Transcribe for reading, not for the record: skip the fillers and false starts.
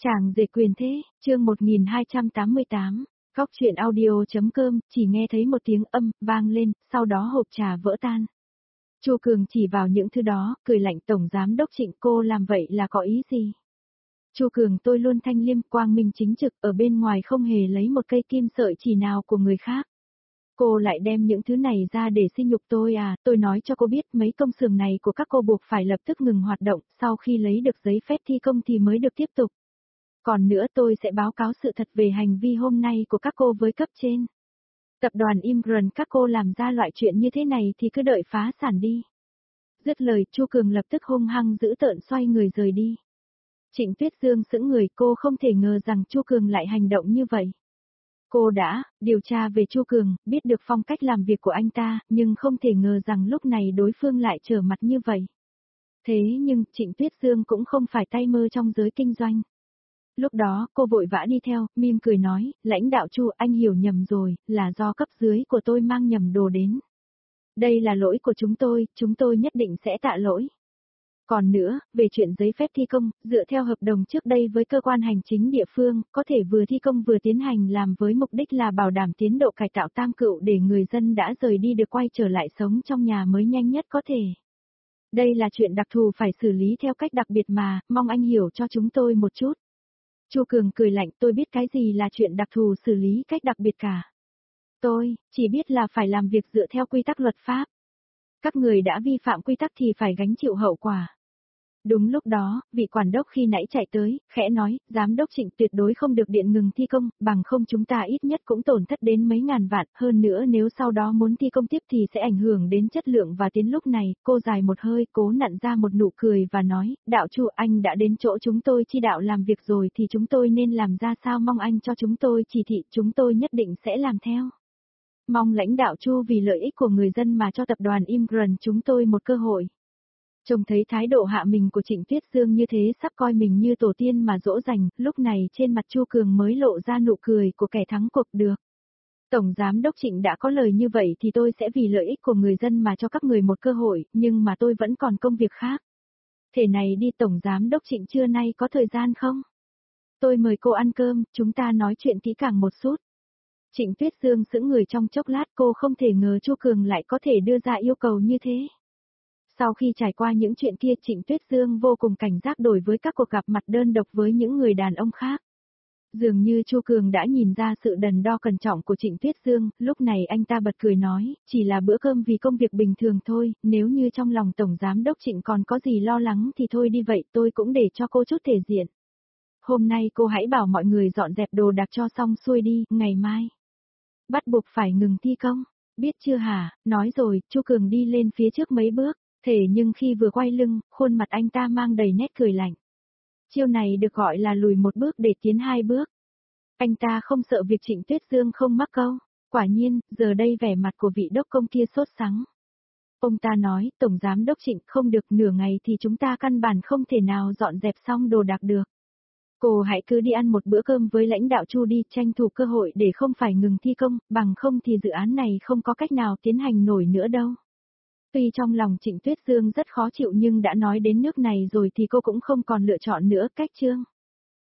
Chàng rể quyền thế, chương 1288, Góc truyện audio.com, chỉ nghe thấy một tiếng âm, vang lên, sau đó hộp trà vỡ tan. Chu Cường chỉ vào những thứ đó, cười lạnh Tổng Giám Đốc Trịnh, cô làm vậy là có ý gì? Chu Cường, tôi luôn thanh liêm quang minh chính trực, ở bên ngoài không hề lấy một cây kim sợi chỉ nào của người khác. Cô lại đem những thứ này ra để sỉ nhục tôi à, tôi nói cho cô biết mấy công xưởng này của các cô buộc phải lập tức ngừng hoạt động, sau khi lấy được giấy phép thi công thì mới được tiếp tục. Còn nữa tôi sẽ báo cáo sự thật về hành vi hôm nay của các cô với cấp trên. Tập đoàn Imran các cô làm ra loại chuyện như thế này thì cứ đợi phá sản đi. Dứt lời, Chu Cường lập tức hung hăng dữ tợn xoay người rời đi. Trịnh Tuyết Dương sững người, cô không thể ngờ rằng Chu Cường lại hành động như vậy. Cô đã điều tra về Chu Cường, biết được phong cách làm việc của anh ta, nhưng không thể ngờ rằng lúc này đối phương lại trở mặt như vậy. Thế nhưng, Trịnh Tuyết Dương cũng không phải tay mơ trong giới kinh doanh. Lúc đó, cô vội vã đi theo, mỉm cười nói, lãnh đạo Chu, anh hiểu nhầm rồi, là do cấp dưới của tôi mang nhầm đồ đến. Đây là lỗi của chúng tôi nhất định sẽ tạ lỗi. Còn nữa, về chuyện giấy phép thi công, dựa theo hợp đồng trước đây với cơ quan hành chính địa phương, có thể vừa thi công vừa tiến hành làm với mục đích là bảo đảm tiến độ cải tạo tam cựu để người dân đã rời đi được quay trở lại sống trong nhà mới nhanh nhất có thể. Đây là chuyện đặc thù phải xử lý theo cách đặc biệt mà, mong anh hiểu cho chúng tôi một chút. Chu Cường cười lạnh, tôi biết cái gì là chuyện đặc thù xử lý cách đặc biệt cả. Tôi chỉ biết là phải làm việc dựa theo quy tắc luật pháp. Các người đã vi phạm quy tắc thì phải gánh chịu hậu quả. Đúng lúc đó, vị quản đốc khi nãy chạy tới, khẽ nói, Giám đốc Trịnh tuyệt đối không được điện ngừng thi công, bằng không chúng ta ít nhất cũng tổn thất đến mấy ngàn vạn, hơn nữa nếu sau đó muốn thi công tiếp thì sẽ ảnh hưởng đến chất lượng và tiến lúc này, cô dài một hơi, cố nặn ra một nụ cười và nói, đạo Chu anh đã đến chỗ chúng tôi chi đạo làm việc rồi thì chúng tôi nên làm ra sao mong anh cho chúng tôi chỉ thị, chúng tôi nhất định sẽ làm theo. Mong lãnh đạo Chu vì lợi ích của người dân mà cho tập đoàn Imran chúng tôi một cơ hội. Trông thấy thái độ hạ mình của Trịnh Tuyết Dương như thế sắp coi mình như tổ tiên mà dỗ dành, lúc này trên mặt Chu Cường mới lộ ra nụ cười của kẻ thắng cuộc được. Tổng Giám Đốc Trịnh đã có lời như vậy thì tôi sẽ vì lợi ích của người dân mà cho các người một cơ hội, nhưng mà tôi vẫn còn công việc khác. Thế này đi Tổng Giám Đốc Trịnh trưa nay có thời gian không? Tôi mời cô ăn cơm, chúng ta nói chuyện kỹ càng một chút. Trịnh Tuyết Dương sững người trong chốc lát, cô không thể ngờ Chu Cường lại có thể đưa ra yêu cầu như thế. Sau khi trải qua những chuyện kia Trịnh Tuyết Dương vô cùng cảnh giác đối với các cuộc gặp mặt đơn độc với những người đàn ông khác. Dường như Chu Cường đã nhìn ra sự đần đo cẩn trọng của Trịnh Tuyết Dương, lúc này anh ta bật cười nói, chỉ là bữa cơm vì công việc bình thường thôi, nếu như trong lòng Tổng Giám Đốc Trịnh còn có gì lo lắng thì thôi đi vậy tôi cũng để cho cô chút thể diện. Hôm nay cô hãy bảo mọi người dọn dẹp đồ đạc cho xong xuôi đi, ngày mai bắt buộc phải ngừng thi công, biết chưa hả? Nói rồi, Chu Cường đi lên phía trước mấy bước. Thế nhưng khi vừa quay lưng, khuôn mặt anh ta mang đầy nét cười lạnh. Chiêu này được gọi là lùi một bước để tiến hai bước. Anh ta không sợ việc Trịnh Tuyết Dương không mắc câu. Quả nhiên, giờ đây vẻ mặt của vị đốc công kia sốt sắng. Ông ta nói, Tổng Giám Đốc Trịnh không được nửa ngày thì chúng ta căn bản không thể nào dọn dẹp xong đồ đạc được. Cô hãy cứ đi ăn một bữa cơm với lãnh đạo Chu đi, tranh thủ cơ hội để không phải ngừng thi công, bằng không thì dự án này không có cách nào tiến hành nổi nữa đâu. Tuy trong lòng Trịnh Tuyết Dương rất khó chịu nhưng đã nói đến nước này rồi thì cô cũng không còn lựa chọn nữa, cách chương.